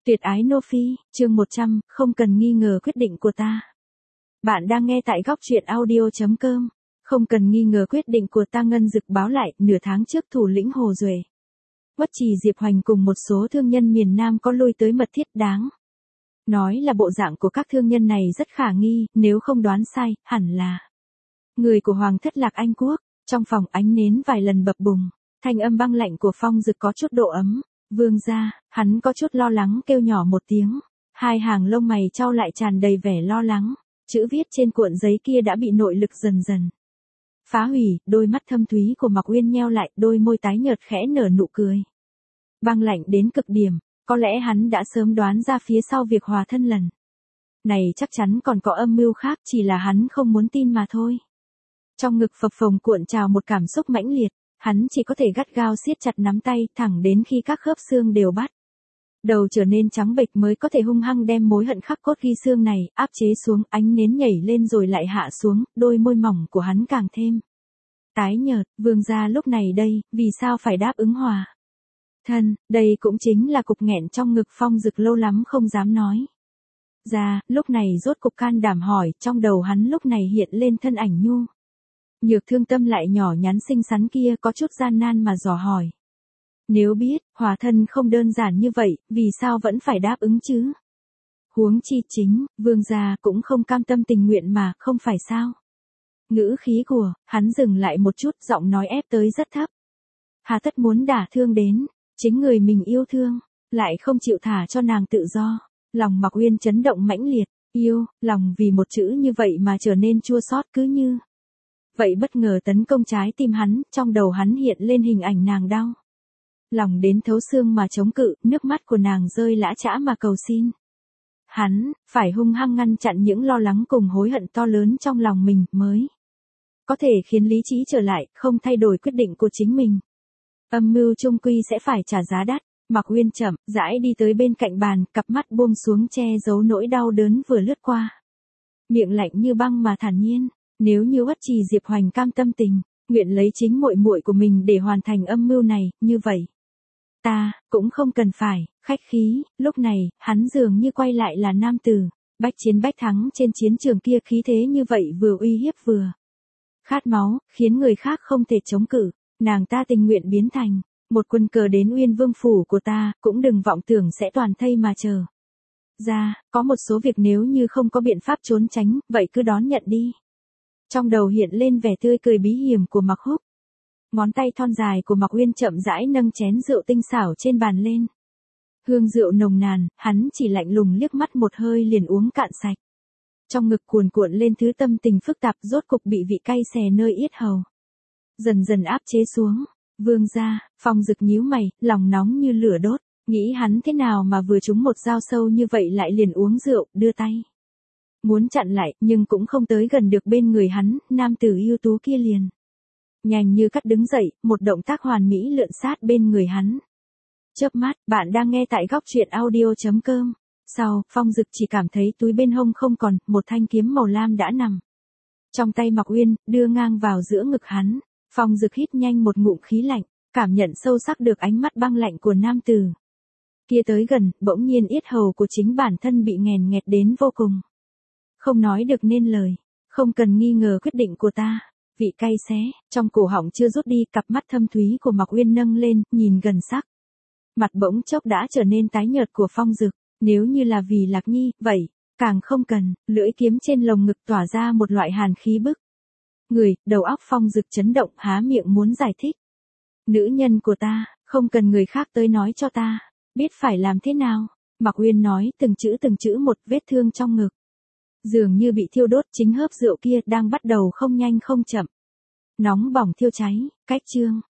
Tuyệt ái Nô Phi, chương 100, không cần nghi ngờ quyết định của ta. Bạn đang nghe tại góc truyện audio.com. Không cần nghi ngờ quyết định của ta. Ngân Dực báo lại, nửa tháng trước thủ lĩnh Hồ Duệ, Uất Trì Diệp Hoành cùng một số thương nhân miền Nam có lui tới mật thiết đáng. Nói là bộ dạng của các thương nhân này rất khả nghi, nếu không đoán sai, hẳn là người của Hoàng thất Lạc Anh Quốc. Trong phòng ánh nến vài lần bập bùng, thanh âm băng lạnh của Phong Dực có chút độ ấm. Vương gia, hắn có chút lo lắng kêu nhỏ một tiếng. Hai hàng lông mày chau lại tràn đầy vẻ lo lắng. Chữ viết trên cuộn giấy kia đã bị nội lực dần dần phá hủy. Đôi mắt thâm thúy của Mạc Uyên nheo lại, đôi môi tái nhợt khẽ nở nụ cười băng lạnh đến cực điểm. Có lẽ hắn đã sớm đoán ra phía sau việc hòa thân lần này chắc chắn còn có âm mưu khác, chỉ là hắn không muốn tin mà thôi. Trong ngực phập phồng cuộn trào một cảm xúc mãnh liệt. Hắn chỉ có thể gắt gao siết chặt nắm tay thẳng đến khi các khớp xương đều bắt đầu trở nên trắng bệch mới có thể hung hăng đem mối hận khắc cốt ghi xương này áp chế xuống. Ánh nến nhảy lên rồi lại hạ xuống, đôi môi mỏng của hắn càng thêm tái nhợt. Vương gia lúc này đây, vì sao phải đáp ứng hòa thân? Đây cũng chính là cục nghẹn trong ngực Phong Dực lâu lắm không dám nói ra, lúc này rốt cục can đảm hỏi. Trong đầu hắn lúc này hiện lên thân ảnh nhu nhược thương tâm lại nhỏ nhắn xinh xắn kia, có chút gian nan mà dò hỏi. Nếu biết, hòa thân không đơn giản như vậy, vì sao vẫn phải đáp ứng chứ? Huống chi chính, vương gia cũng không cam tâm tình nguyện mà, không phải sao? Ngữ khí của hắn dừng lại một chút, giọng nói ép tới rất thấp. Hà tất muốn đả thương đến chính người mình yêu thương, lại không chịu thả cho nàng tự do. Lòng Mạc Uyên chấn động mãnh liệt, yêu, lòng vì một chữ như vậy mà trở nên chua xót, cứ như vậy bất ngờ tấn công trái tim hắn. Trong đầu hắn hiện lên hình ảnh nàng đau lòng đến thấu xương mà chống cự, nước mắt của nàng rơi lã chã mà cầu xin. Hắn phải hung hăng ngăn chặn những lo lắng cùng hối hận to lớn trong lòng mình mới có thể khiến lý trí trở lại, không thay đổi quyết định của chính mình. Âm mưu chung quy sẽ phải trả giá đắt. Mạc Uyên chậm rãi đi tới bên cạnh bàn, cặp mắt buông xuống che giấu nỗi đau đớn vừa lướt qua. Miệng lạnh như băng mà thản nhiên. Nếu như Uất Trì Diệp Hoành cam tâm tình nguyện lấy chính muội muội của mình để hoàn thành âm mưu này, như vậy ta cũng không cần phải khách khí. Lúc này, hắn dường như quay lại là nam tử bách chiến bách thắng trên chiến trường kia, khí thế như vậy vừa uy hiếp vừa khát máu, khiến người khác không thể chống cự. Nàng ta tình nguyện biến thành một quân cờ đến Uyên Vương phủ của ta, cũng đừng vọng tưởng sẽ toàn thây mà chờ ra. Có một số việc nếu như không có biện pháp trốn tránh, vậy cứ đón nhận đi. Trong đầu hiện lên vẻ tươi cười bí hiểm của Mạc Húc. Ngón tay thon dài của Mạc Uyên chậm rãi nâng chén rượu tinh xảo trên bàn lên. Hương rượu nồng nàn, hắn chỉ lạnh lùng liếc mắt một hơi liền uống cạn sạch. Trong ngực cuồn cuộn lên thứ tâm tình phức tạp, rốt cục bị vị cay xè nơi yết hầu dần dần áp chế xuống. Vương gia, Phong Dực nhíu mày, lòng nóng như lửa đốt, nghĩ hắn thế nào mà vừa trúng một dao sâu như vậy lại liền uống rượu, đưa tay muốn chặn lại, nhưng cũng không tới gần được bên người hắn. Nam tử ưu tú kia liền nhanh như cắt đứng dậy, một động tác hoàn mỹ lượn sát bên người hắn. Chớp mắt, bạn đang nghe tại góc truyện audio.com. Sau, Phong Dực chỉ cảm thấy túi bên hông không còn, một thanh kiếm màu lam đã nằm trong tay Mạc Uyên, đưa ngang vào giữa ngực hắn. Phong Dực hít nhanh một ngụm khí lạnh, cảm nhận sâu sắc được ánh mắt băng lạnh của nam tử kia tới gần. Bỗng nhiên yết hầu của chính bản thân bị nghẹn nghẹt đến vô cùng, không nói được nên lời. Không cần nghi ngờ quyết định của ta. Vị cay xé trong cổ họng chưa rút đi, cặp mắt thâm thúy của Mạc Uyên nâng lên, nhìn gần sắc mặt bỗng chốc đã trở nên tái nhợt của Phong Dực. Nếu như là vì Lạc Nhi, vậy càng không cần. Lưỡi kiếm trên lồng ngực tỏa ra một loại hàn khí bức người. Đầu óc Phong Dực chấn động, há miệng muốn giải thích. Nữ nhân của ta, không cần người khác tới nói cho ta biết phải làm thế nào. Mạc Uyên nói từng chữ một. Vết thương trong ngực dường như bị thiêu đốt, chính hớp rượu kia đang bắt đầu không nhanh không chậm nóng bỏng thiêu cháy. Cách chương